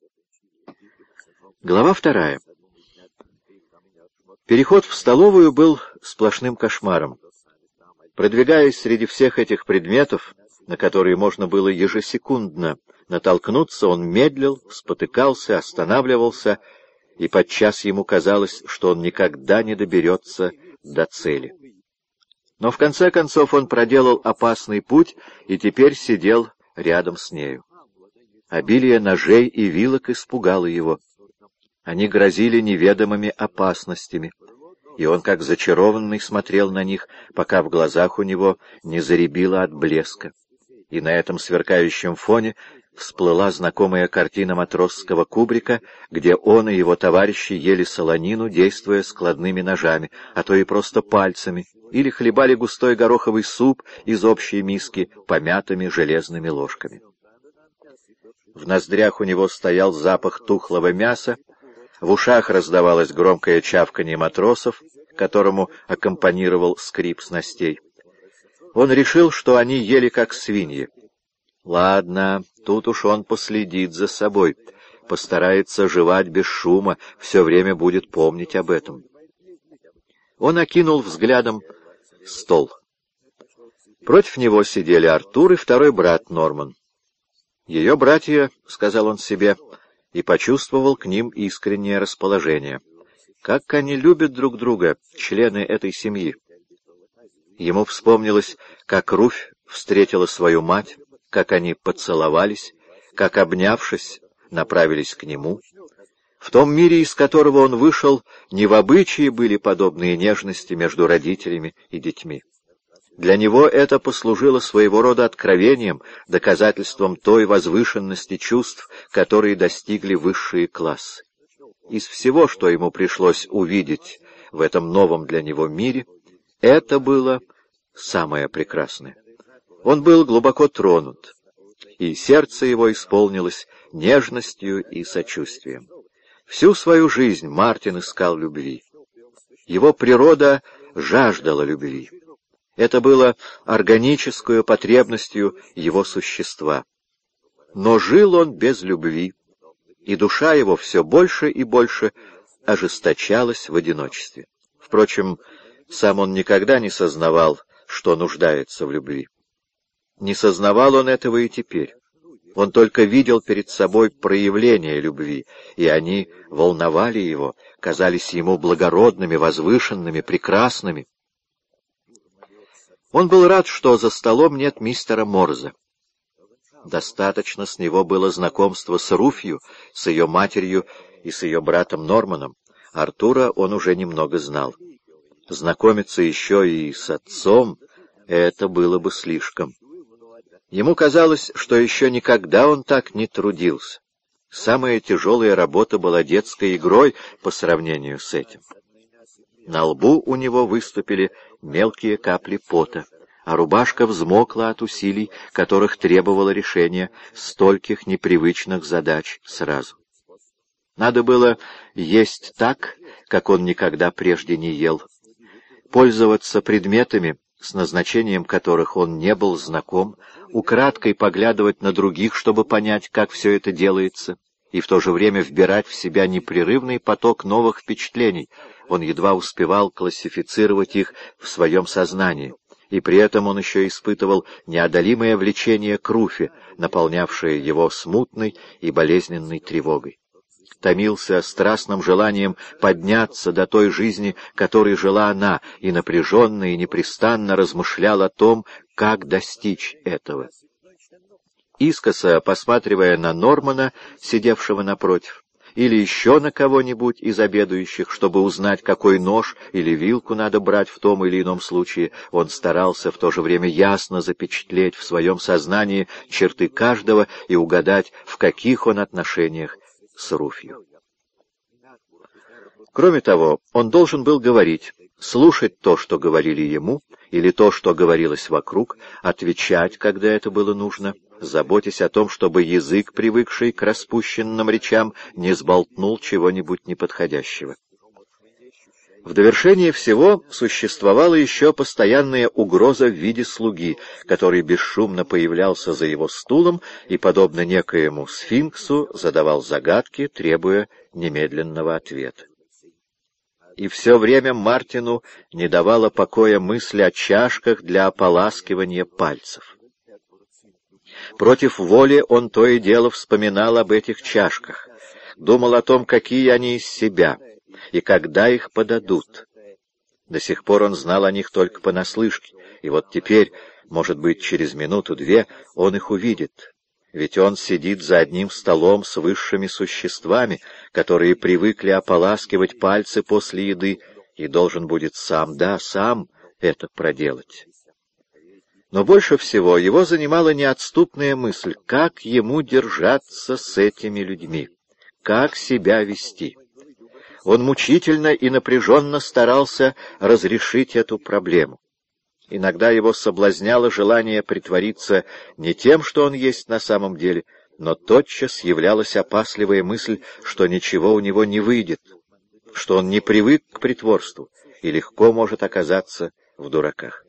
Глава 2. Переход в столовую был сплошным кошмаром. Продвигаясь среди всех этих предметов, на которые можно было ежесекундно натолкнуться, он медлил, спотыкался, останавливался, и подчас ему казалось, что он никогда не доберется до цели. Но в конце концов он проделал опасный путь и теперь сидел рядом с нею. Обилие ножей и вилок испугало его. Они грозили неведомыми опасностями, и он, как зачарованный, смотрел на них, пока в глазах у него не зарябило от блеска. И на этом сверкающем фоне всплыла знакомая картина матросского кубрика, где он и его товарищи ели солонину, действуя складными ножами, а то и просто пальцами, или хлебали густой гороховый суп из общей миски помятыми железными ложками. В ноздрях у него стоял запах тухлого мяса, в ушах раздавалось громкое чавканье матросов, которому аккомпанировал скрип снастей. Он решил, что они ели как свиньи. Ладно, тут уж он последит за собой, постарается жевать без шума, все время будет помнить об этом. Он окинул взглядом стол. Против него сидели Артур и второй брат Норман. «Ее братья», — сказал он себе, и почувствовал к ним искреннее расположение. Как они любят друг друга, члены этой семьи. Ему вспомнилось, как Руфь встретила свою мать, как они поцеловались, как, обнявшись, направились к нему. В том мире, из которого он вышел, не в обычае были подобные нежности между родителями и детьми. Для него это послужило своего рода откровением, доказательством той возвышенности чувств, которые достигли высшие классы. Из всего, что ему пришлось увидеть в этом новом для него мире, это было самое прекрасное. Он был глубоко тронут, и сердце его исполнилось нежностью и сочувствием. Всю свою жизнь Мартин искал любви. Его природа жаждала любви. Это было органической потребностью его существа. Но жил он без любви, и душа его все больше и больше ожесточалась в одиночестве. Впрочем, сам он никогда не сознавал, что нуждается в любви. Не сознавал он этого и теперь. Он только видел перед собой проявления любви, и они волновали его, казались ему благородными, возвышенными, прекрасными. Он был рад, что за столом нет мистера Морза. Достаточно с него было знакомства с Руфью, с ее матерью и с ее братом Норманом. Артура он уже немного знал. Знакомиться еще и с отцом — это было бы слишком. Ему казалось, что еще никогда он так не трудился. Самая тяжелая работа была детской игрой по сравнению с этим. На лбу у него выступили мелкие капли пота, а рубашка взмокла от усилий, которых требовало решение стольких непривычных задач сразу. Надо было есть так, как он никогда прежде не ел, пользоваться предметами, с назначением которых он не был знаком, украдкой поглядывать на других, чтобы понять, как все это делается, и в то же время вбирать в себя непрерывный поток новых впечатлений. Он едва успевал классифицировать их в своем сознании, и при этом он еще испытывал неодолимое влечение к Руфе, наполнявшее его смутной и болезненной тревогой. Томился страстным желанием подняться до той жизни, которой жила она, и напряженно и непрестанно размышлял о том, как достичь этого. Искоса посматривая на Нормана, сидевшего напротив, или еще на кого-нибудь из обедающих, чтобы узнать, какой нож или вилку надо брать в том или ином случае, он старался в то же время ясно запечатлеть в своем сознании черты каждого и угадать, в каких он отношениях с Руфью. Кроме того, он должен был говорить, слушать то, что говорили ему, или то, что говорилось вокруг, отвечать, когда это было нужно, заботясь о том, чтобы язык, привыкший к распущенным речам, не сболтнул чего-нибудь неподходящего. В довершение всего существовала еще постоянная угроза в виде слуги, который бесшумно появлялся за его стулом и, подобно некоему сфинксу, задавал загадки, требуя немедленного ответа. И все время Мартину не давала покоя мысль о чашках для ополаскивания пальцев. Против воли он то и дело вспоминал об этих чашках, думал о том, какие они из себя, и когда их подадут. До сих пор он знал о них только понаслышке, и вот теперь, может быть, через минуту-две он их увидит. Ведь он сидит за одним столом с высшими существами, которые привыкли ополаскивать пальцы после еды, и должен будет сам это проделать. Но больше всего его занимала неотступная мысль, как ему держаться с этими людьми, как себя вести. Он мучительно и напряженно старался разрешить эту проблему. Иногда его соблазняло желание притвориться не тем, что он есть на самом деле, но тотчас являлась опасливая мысль, что ничего у него не выйдет, что он не привык к притворству и легко может оказаться в дураках.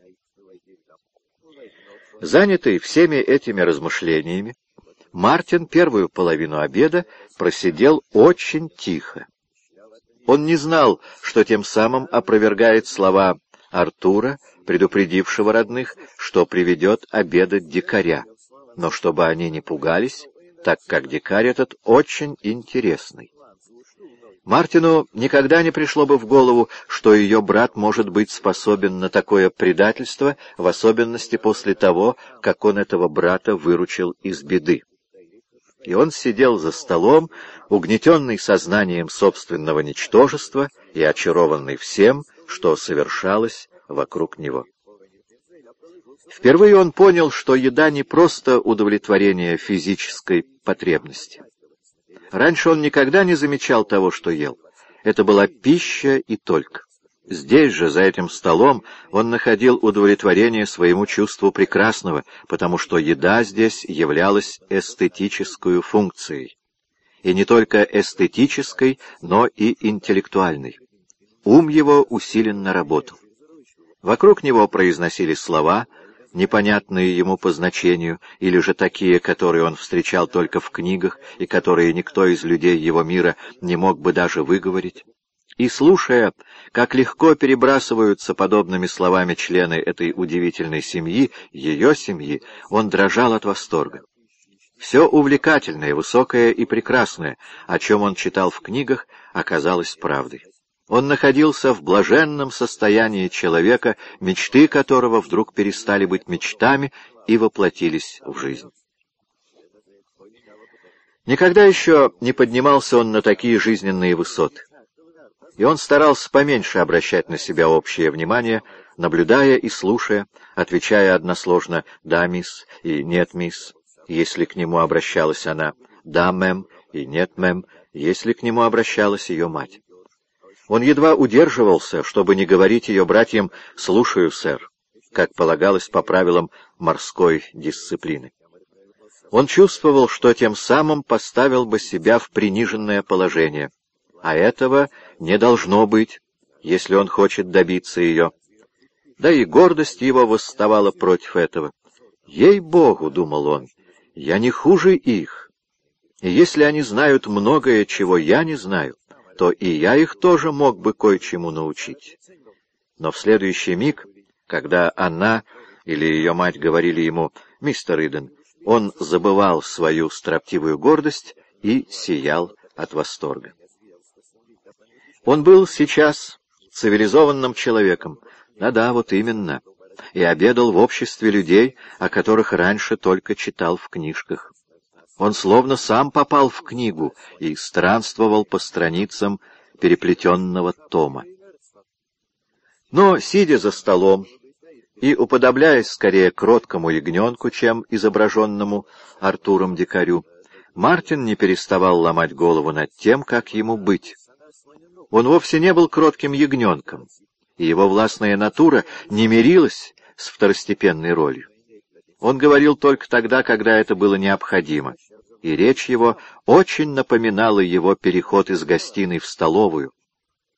Занятый всеми этими размышлениями, Мартин первую половину обеда просидел очень тихо. Он не знал, что тем самым опровергает слова Артура, предупредившего родных, что приведет обедать дикаря, но чтобы они не пугались, так как дикарь этот очень интересный. Мартину никогда не пришло бы в голову, что ее брат может быть способен на такое предательство, в особенности после того, как он этого брата выручил из беды. И он сидел за столом, угнетенный сознанием собственного ничтожества и очарованный всем, что совершалось вокруг него. Впервые он понял, что еда не просто удовлетворение физической потребности. Раньше он никогда не замечал того, что ел. Это была пища и только. Здесь же, за этим столом, он находил удовлетворение своему чувству прекрасного, потому что еда здесь являлась эстетической функцией. И не только эстетической, но и интеллектуальной. Ум его усиленно работал. Вокруг него произносились слова, непонятные ему по значению, или же такие, которые он встречал только в книгах и которые никто из людей его мира не мог бы даже выговорить. И, слушая, как легко перебрасываются подобными словами члены этой удивительной семьи, ее семьи, он дрожал от восторга. Все увлекательное, высокое и прекрасное, о чем он читал в книгах, оказалось правдой. Он находился в блаженном состоянии человека, мечты которого вдруг перестали быть мечтами и воплотились в жизнь. Никогда еще не поднимался он на такие жизненные высоты. И он старался поменьше обращать на себя общее внимание, наблюдая и слушая, отвечая односложно «да, мисс» и «нет, мисс», если к нему обращалась она, «да, мэм» и «нет, мэм», если к нему обращалась ее мать. Он едва удерживался, чтобы не говорить ее братьям «слушаю, сэр», как полагалось по правилам морской дисциплины. Он чувствовал, что тем самым поставил бы себя в приниженное положение, а этого не должно быть, если он хочет добиться ее. Да и гордость его восставала против этого. «Ей-богу», — думал он, — «я не хуже их, и если они знают многое, чего я не знаю, то и я их тоже мог бы кое-чему научить». Но в следующий миг, когда она или ее мать говорили ему «Мистер Иден», он забывал свою строптивую гордость и сиял от восторга. Он был сейчас цивилизованным человеком, да-да, вот именно, и обедал в обществе людей, о которых раньше только читал в книжках. Он словно сам попал в книгу и странствовал по страницам переплетенного тома. Но, сидя за столом и уподобляясь скорее кроткому ягненку, чем изображенному Артуром дикарю, Мартин не переставал ломать голову над тем, как ему быть. Он вовсе не был кротким ягненком, и его властная натура не мирилась с второстепенной ролью. Он говорил только тогда, когда это было необходимо, и речь его очень напоминала его переход из гостиной в столовую.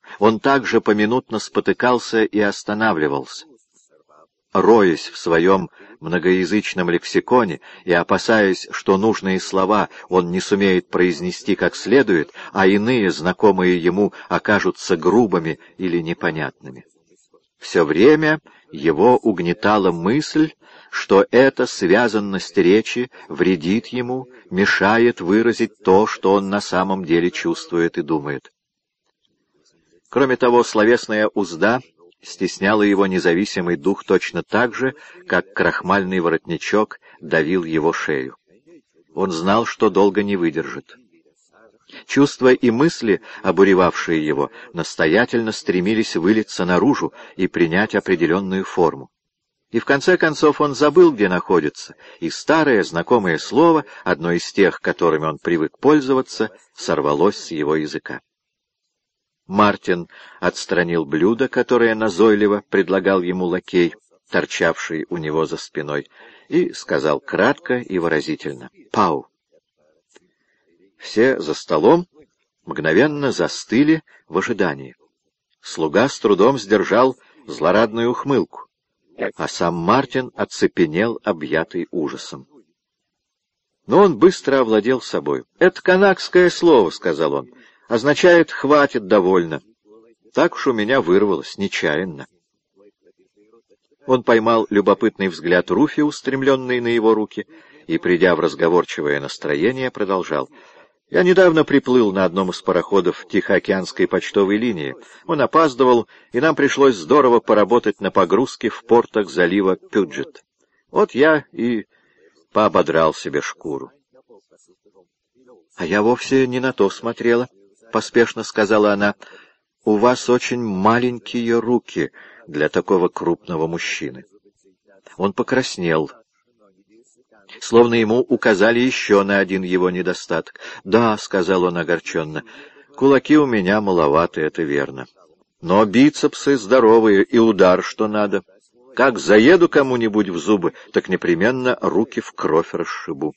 Он также поминутно спотыкался и останавливался. Роясь в своем многоязычном лексиконе и опасаясь, что нужные слова он не сумеет произнести как следует, а иные, знакомые ему, окажутся грубыми или непонятными. Все время его угнетала мысль, что эта связанность речи вредит ему, мешает выразить то, что он на самом деле чувствует и думает. Кроме того, словесная узда стесняла его независимый дух точно так же, как крахмальный воротничок давил его шею. Он знал, что долго не выдержит. Чувства и мысли, обуревавшие его, настоятельно стремились вылиться наружу и принять определенную форму. И в конце концов он забыл, где находится, и старое знакомое слово, одно из тех, которыми он привык пользоваться, сорвалось с его языка. Мартин отстранил блюдо, которое назойливо предлагал ему лакей, торчавший у него за спиной, и сказал кратко и выразительно: «Пау». Все за столом мгновенно застыли в ожидании. Слуга с трудом сдержал злорадную ухмылку, а сам Мартин оцепенел, объятый ужасом. Но он быстро овладел собой. «Это канакское слово», — сказал он, — «означает «хватит, довольно». Так уж у меня вырвалось, нечаянно». Он поймал любопытный взгляд Руфи, устремленный на его руки, и, придя в разговорчивое настроение, продолжал: «Я недавно приплыл на одном из пароходов Тихоокеанской почтовой линии. Он опаздывал, и нам пришлось здорово поработать на погрузке в портах залива Пюджет. Вот я и поободрал себе шкуру». «А я вовсе не на то смотрела», — поспешно сказала она. «У вас очень маленькие руки для такого крупного мужчины». Он покраснел, словно ему указали еще на один его недостаток. «Да», — сказал он огорченно, — «кулаки у меня маловаты, это верно. Но бицепсы здоровые и удар что надо. Как заеду кому-нибудь в зубы, так непременно руки в кровь расшибу».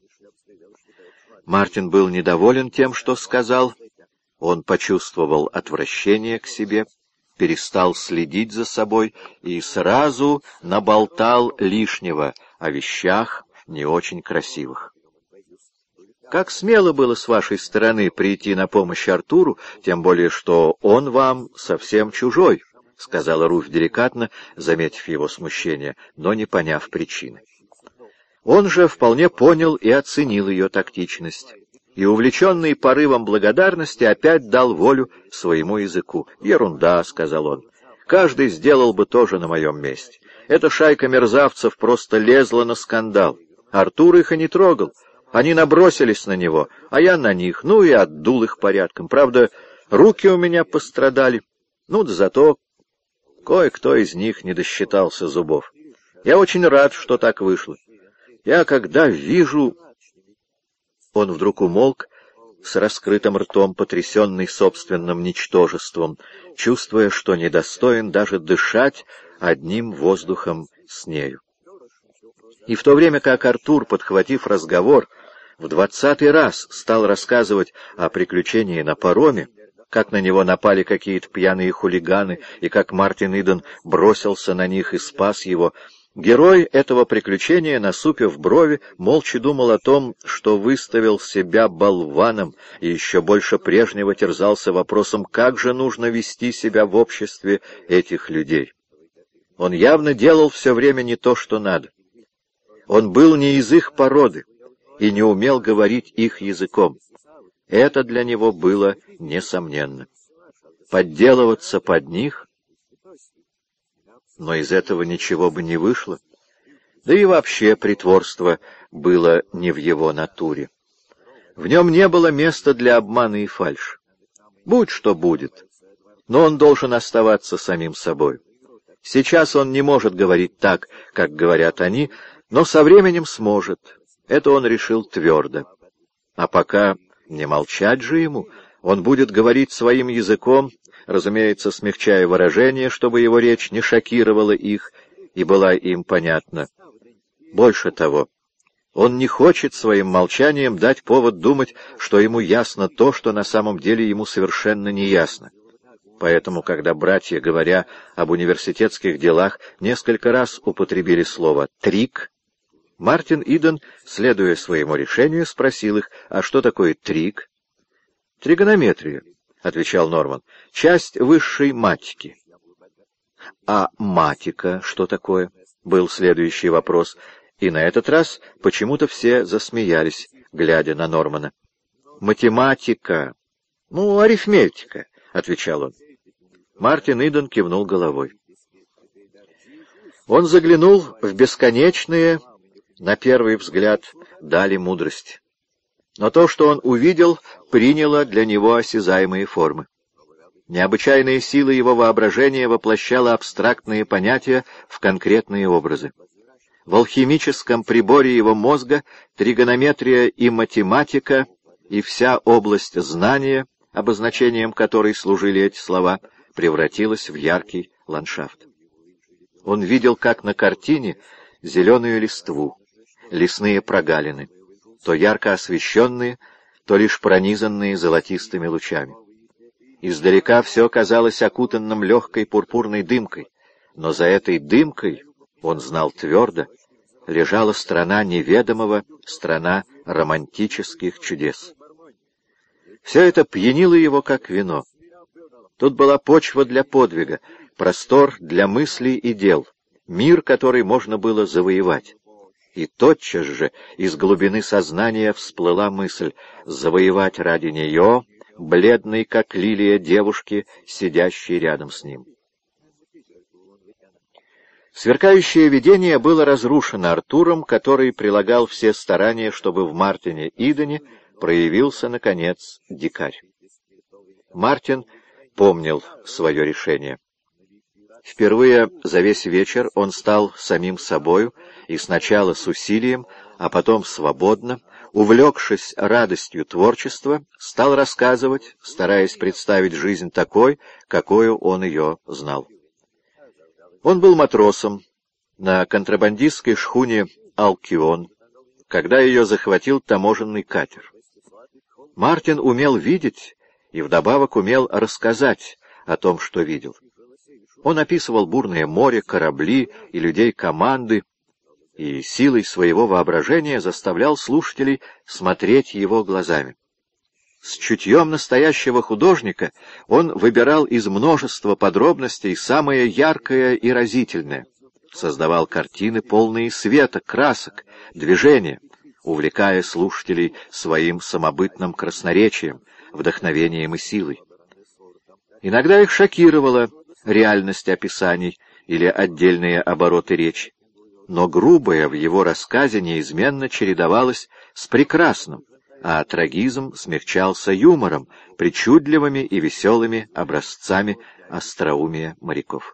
Мартин был недоволен тем, что сказал. Он почувствовал отвращение к себе, перестал следить за собой и сразу наболтал лишнего о вещах не очень красивых. «Как смело было с вашей стороны прийти на помощь Артуру, тем более что он вам совсем чужой», — сказала Руфь деликатно, заметив его смущение, но не поняв причины. Он же вполне понял и оценил ее тактичность, и, увлеченный порывом благодарности, опять дал волю своему языку. «Ерунда», — сказал он, — «каждый сделал бы то же на моем месте. Эта шайка мерзавцев просто лезла на скандал. Артур их и не трогал. Они набросились на него, а я на них, ну и отдул их порядком. Правда, руки у меня пострадали, ну да зато кое-кто из них не досчитался зубов. Я очень рад, что так вышло. Я когда вижу...» Он вдруг умолк, с раскрытым ртом, потрясенный собственным ничтожеством, чувствуя, что недостоин даже дышать одним воздухом с нею. И в то время как Артур, подхватив разговор, в 20-й раз стал рассказывать о приключении на пароме, как на него напали какие-то пьяные хулиганы, и как Мартин Иден бросился на них и спас его, герой этого приключения, насупив брови, молча думал о том, что выставил себя болваном, и еще больше прежнего терзался вопросом, как же нужно вести себя в обществе этих людей. Он явно делал все время не то, что надо. Он был не из их породы и не умел говорить их языком. Это для него было несомненно. Подделываться под них, но из этого ничего бы не вышло. Да и вообще притворство было не в его натуре. В нем не было места для обмана и фальши. Будь что будет, но он должен оставаться самим собой. Сейчас он не может говорить так, как говорят они, но со временем сможет. Это он решил твердо. А пока не молчать же ему, он будет говорить своим языком, разумеется, смягчая выражения, чтобы его речь не шокировала их и была им понятна. Больше того, он не хочет своим молчанием дать повод думать, что ему ясно то, что на самом деле ему совершенно не ясно. Поэтому, когда братья, говоря об университетских делах, несколько раз употребили слово «трик», Мартин Иден, следуя своему решению, спросил их, а что такое трик? «Тригонометрия», — отвечал Норман, — «часть высшей матики». «А матика что такое?» — был следующий вопрос, и на этот раз почему-то все засмеялись, глядя на Нормана. «Математика, арифметика», — отвечал он. Мартин Иден кивнул головой. Он заглянул в бесконечные, на первый взгляд, дали мудрости. Но то, что он увидел, приняло для него осязаемые формы. Необычайная сила его воображения воплощала абстрактные понятия в конкретные образы. В алхимическом приборе его мозга тригонометрия и математика и вся область знания, обозначением которой служили эти слова, превратилась в яркий ландшафт. Он видел, как на картине, зеленую листву, лесные прогалины, то ярко освещенные, то лишь пронизанные золотистыми лучами. Издалека все казалось окутанным легкой пурпурной дымкой, но за этой дымкой, он знал твердо, лежала страна неведомого, страна романтических чудес. Все это пьянило его, как вино. Тут была почва для подвига, простор для мыслей и дел, мир, который можно было завоевать. И тотчас же из глубины сознания всплыла мысль завоевать ради нее, бледной, как лилия, девушки, сидящей рядом с ним. Сверкающее видение было разрушено Артуром, который прилагал все старания, чтобы в Мартине Идене проявился, наконец, дикарь. Мартин помнил свое решение. Впервые за весь вечер он стал самим собою, и сначала с усилием, а потом свободно, увлекшись радостью творчества, стал рассказывать, стараясь представить жизнь такой, какую он ее знал. Он был матросом на контрабандистской шхуне «Алкион», когда ее захватил таможенный катер. Мартин умел видеть и вдобавок умел рассказать о том, что видел. Он описывал бурное море, корабли и людей команды, и силой своего воображения заставлял слушателей смотреть его глазами. С чутьем настоящего художника он выбирал из множества подробностей самое яркое и разительное, создавал картины, полные света, красок, движения, увлекая слушателей своим самобытным красноречием, вдохновением и силой. Иногда их шокировала реальность описаний или отдельные обороты речи, но грубое в его рассказе неизменно чередовалось с прекрасным, а трагизм смягчался юмором, причудливыми и веселыми образцами остроумия моряков.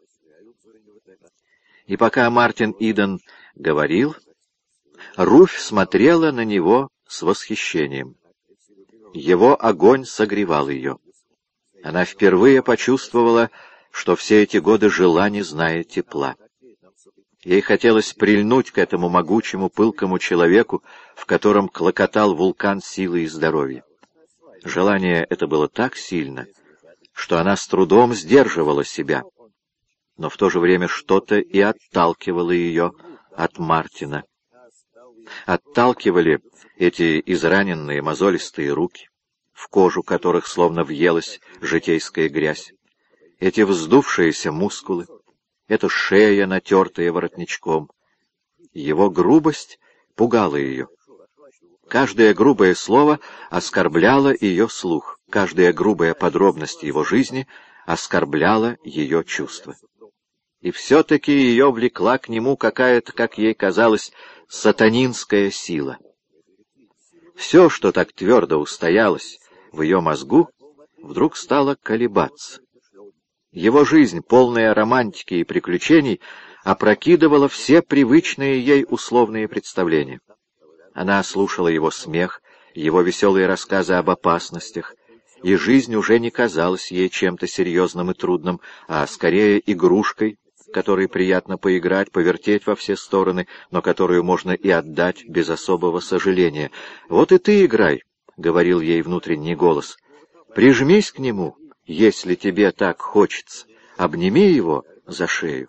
И пока Мартин Иден говорил, Руфь смотрела на него с восхищением. Его огонь согревал ее. Она впервые почувствовала, что все эти годы жила, не зная тепла. Ей хотелось прильнуть к этому могучему, пылкому человеку, в котором клокотал вулкан силы и здоровья. Желание это было так сильно, что она с трудом сдерживала себя, но в то же время что-то и отталкивало ее от Мартина. Отталкивали эти израненные мозолистые руки, в кожу которых словно въелась житейская грязь, эти вздувшиеся мускулы, эта шея, натертая воротничком. Его грубость пугала ее. Каждое грубое слово оскорбляло ее слух, каждая грубая подробность его жизни оскорбляла ее чувства. И все-таки ее влекла к нему какая-то, как ей казалось, сатанинская сила. Все, что так твердо устоялось в ее мозгу, вдруг стало колебаться. Его жизнь, полная романтики и приключений, опрокидывала все привычные ей условные представления. Она слушала его смех, его веселые рассказы об опасностях, и жизнь уже не казалась ей чем-то серьезным и трудным, а скорее игрушкой, которой приятно поиграть, повертеть во все стороны, но которую можно и отдать без особого сожаления. «Вот и ты играй», — говорил ей внутренний голос, — «прижмись к нему, Если тебе так хочется, обними его за шею.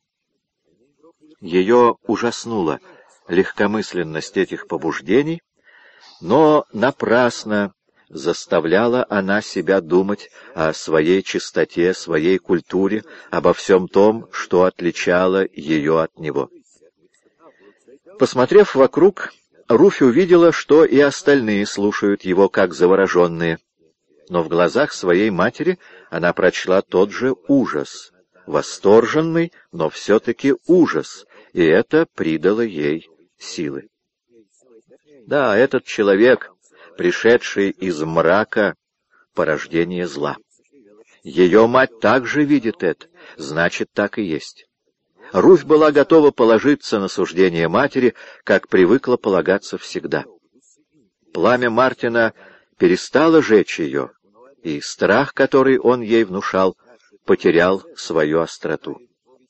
Ее ужаснула легкомысленность этих побуждений, но напрасно заставляла она себя думать о своей чистоте, своей культуре, обо всем том, что отличало ее от него. Посмотрев вокруг, Руфь увидела, что и остальные слушают его как завороженные, но в глазах своей матери она прочла тот же ужас, восторженный, но все-таки ужас, и это придало ей силы. Да, этот человек, пришедший из мрака, порождение зла. Ее мать также видит это, значит, так и есть. Руфь была готова положиться на суждение матери, как привыкла полагаться всегда. Пламя Мартина перестало жечь ее, и страх, который он ей внушал, потерял свою остроту.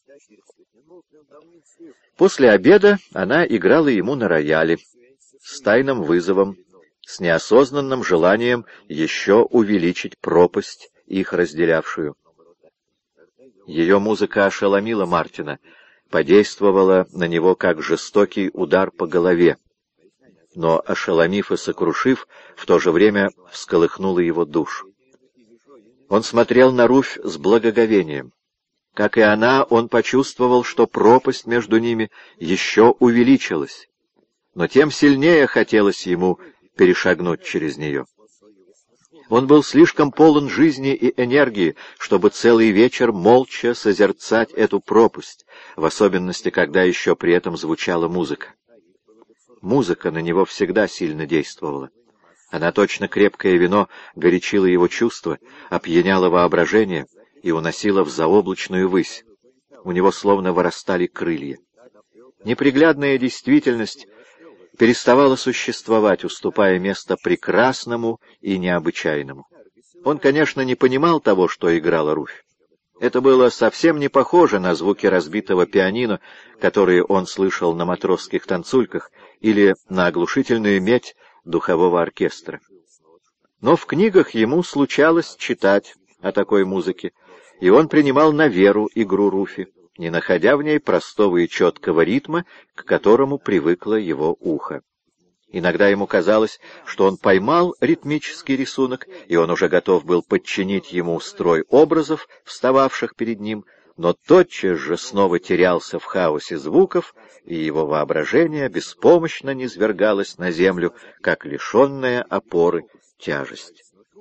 После обеда она играла ему на рояле, с тайным вызовом, с неосознанным желанием еще увеличить пропасть, их разделявшую. Ее музыка ошеломила Мартина, подействовала на него как жестокий удар по голове, но, ошеломив и сокрушив, в то же время всколыхнула его душу. Он смотрел на Руфь с благоговением. Как и она, он почувствовал, что пропасть между ними еще увеличилась, но тем сильнее хотелось ему перешагнуть через нее. Он был слишком полон жизни и энергии, чтобы целый вечер молча созерцать эту пропасть, в особенности, когда еще при этом звучала музыка. Музыка на него всегда сильно действовала. Она, точно крепкое вино, горячила его чувства, опьяняла воображение и уносила в заоблачную высь. У него словно вырастали крылья. Неприглядная действительность переставала существовать, уступая место прекрасному и необычайному. Он, конечно, не понимал того, что играла Руфь. Это было совсем не похоже на звуки разбитого пианино, которые он слышал на матросских танцульках, или на оглушительную медь духового оркестра. Но в книгах ему случалось читать о такой музыке, и он принимал на веру игру Руфи, не находя в ней простого и четкого ритма, к которому привыкло его ухо. Иногда ему казалось, что он поймал ритмический рисунок, и он уже готов был подчинить ему строй образов, встававших перед ним, но тотчас же снова терялся в хаосе звуков, и его воображение беспомощно низвергалось на землю, как лишенная опоры тяжесть.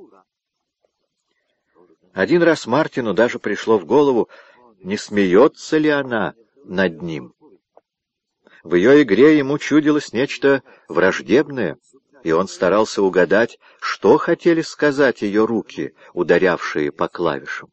Один раз Мартину даже пришло в голову, не смеется ли она над ним. В ее игре ему чудилось нечто враждебное, и он старался угадать, что хотели сказать ее руки, ударявшие по клавишам.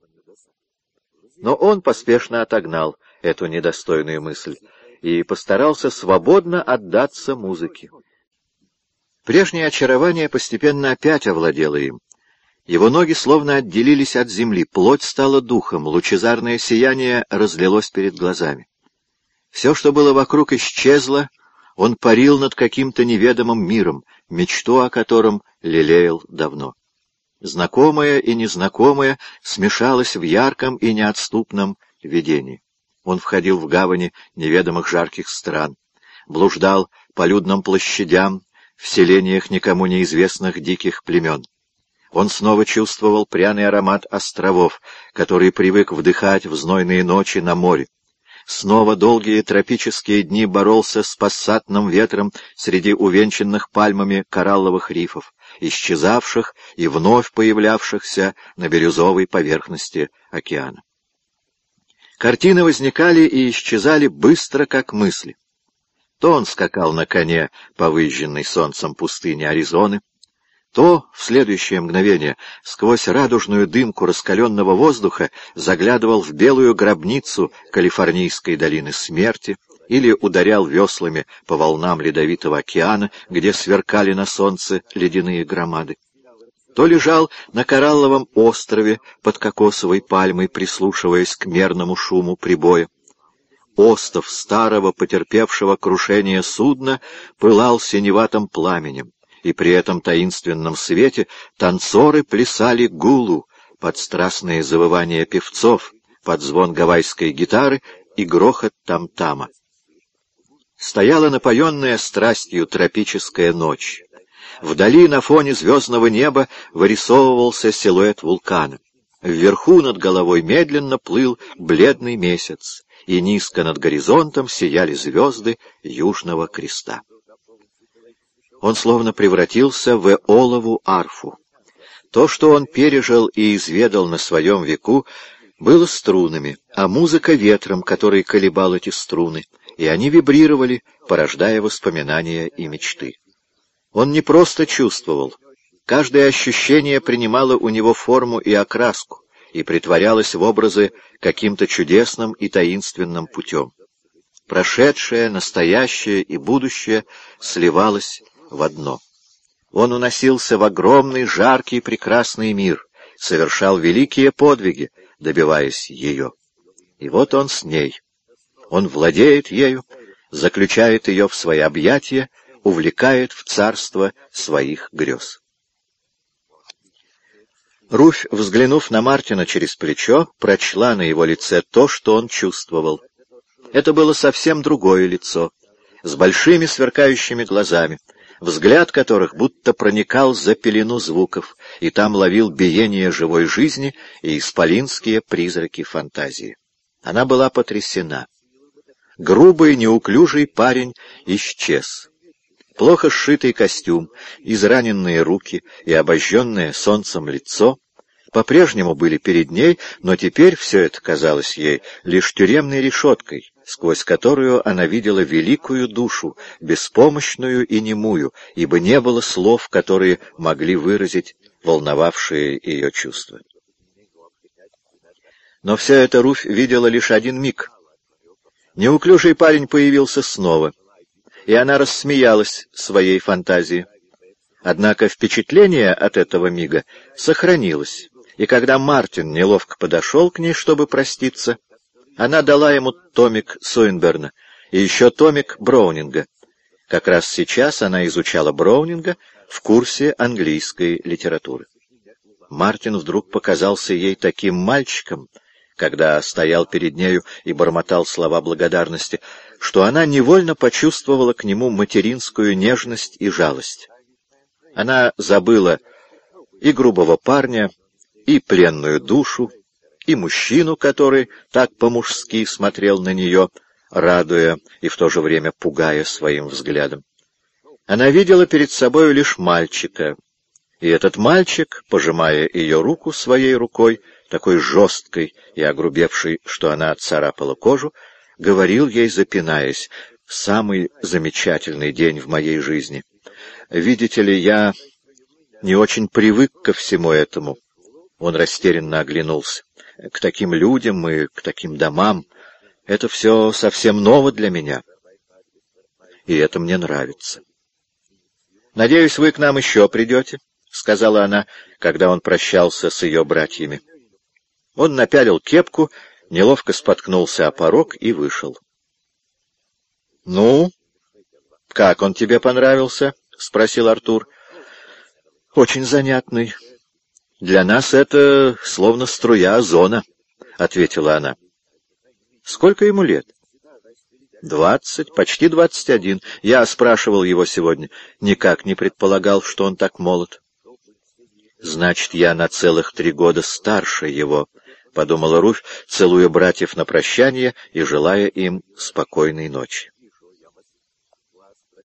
Но он поспешно отогнал эту недостойную мысль и постарался свободно отдаться музыке. Прежнее очарование постепенно опять овладело им. Его ноги словно отделились от земли, плоть стала духом, лучезарное сияние разлилось перед глазами. Все, что было вокруг, исчезло, он парил над каким-то неведомым миром, мечту о котором лелеял давно. Знакомое и незнакомое смешалось в ярком и неотступном видении. Он входил в гавани неведомых жарких стран, блуждал по людным площадям, в селениях никому неизвестных диких племен. Он снова чувствовал пряный аромат островов, который привык вдыхать в знойные ночи на море. Снова долгие тропические дни боролся с пассатным ветром среди увенчанных пальмами коралловых рифов, исчезавших и вновь появлявшихся на бирюзовой поверхности океана. Картины возникали и исчезали быстро, как мысли. То он скакал на коне по выжженной солнцем пустыне Аризоны, то в следующее мгновение сквозь радужную дымку раскаленного воздуха заглядывал в белую гробницу Калифорнийской долины смерти или ударял веслами по волнам ледовитого океана, где сверкали на солнце ледяные громады. То лежал на коралловом острове под кокосовой пальмой, прислушиваясь к мерному шуму прибоя. Остов старого, потерпевшего крушение судна пылал синеватым пламенем, и при этом таинственном свете танцоры плясали гулу, под страстные завывания певцов, под звон гавайской гитары и грохот там-тама. Стояла напоенная страстью тропическая ночь. Вдали на фоне звездного неба вырисовывался силуэт вулкана. Вверху над головой медленно плыл бледный месяц, и низко над горизонтом сияли звезды Южного Креста. Он словно превратился в Эолову арфу. То, что он пережил и изведал на своем веку, было струнами, а музыка — ветром, который колебал эти струны, и они вибрировали, порождая воспоминания и мечты. Он не просто чувствовал. Каждое ощущение принимало у него форму и окраску и притворялось в образы каким-то чудесным и таинственным путем. Прошедшее, настоящее и будущее сливалось в одно. Он уносился в огромный, жаркий, прекрасный мир, совершал великие подвиги, добиваясь ее. И вот он с ней. Он владеет ею, заключает ее в свои объятия, увлекает в царство своих грез. Руфь, взглянув на Мартина через плечо, прочла на его лице то, что он чувствовал. Это было совсем другое лицо, с большими сверкающими глазами, взгляд которых будто проникал за пелену звуков, и там ловил биение живой жизни и исполинские призраки фантазии. Она была потрясена. Грубый, неуклюжий парень исчез. Плохо сшитый костюм, израненные руки и обожженное солнцем лицо по-прежнему были перед ней, но теперь все это казалось ей лишь тюремной решеткой, сквозь которую она видела великую душу, беспомощную и немую, ибо не было слов, которые могли выразить волновавшие ее чувства. Но все это Руфь видела лишь один миг. Неуклюжий парень появился снова, и она рассмеялась своей фантазии. Однако впечатление от этого мига сохранилось, и когда Мартин неловко подошел к ней, чтобы проститься, она дала ему томик Суинберна и еще томик Броунинга. Как раз сейчас она изучала Броунинга в курсе английской литературы. Мартин вдруг показался ей таким мальчиком, когда стоял перед нею и бормотал слова благодарности, что она невольно почувствовала к нему материнскую нежность и жалость. Она забыла и грубого парня, и пленную душу, и мужчину, который так по-мужски смотрел на нее, радуя и в то же время пугая своим взглядом. Она видела перед собой лишь мальчика, и этот мальчик, пожимая ее руку своей рукой, такой жесткой и огрубевшей, что она отцарапала кожу, говорил ей, запинаясь: «Самый замечательный день в моей жизни. Видите ли, я не очень привык ко всему этому». Он растерянно оглянулся. «К таким людям и к таким домам. Это все совсем ново для меня. И это мне нравится». «Надеюсь, вы к нам еще придете», — сказала она, когда он прощался с ее братьями. Он напялил кепку, неловко споткнулся о порог и вышел. «Ну, как он тебе понравился?» — спросил Артур. «Очень занятный. Для нас это словно струя озона», — ответила она. «Сколько ему лет?» 20, почти 21. Я спрашивал его сегодня. Никак не предполагал, что он так молод. «Значит, я на целых 3 года старше его», — подумала Руфь, целуя братьев на прощание и желая им спокойной ночи.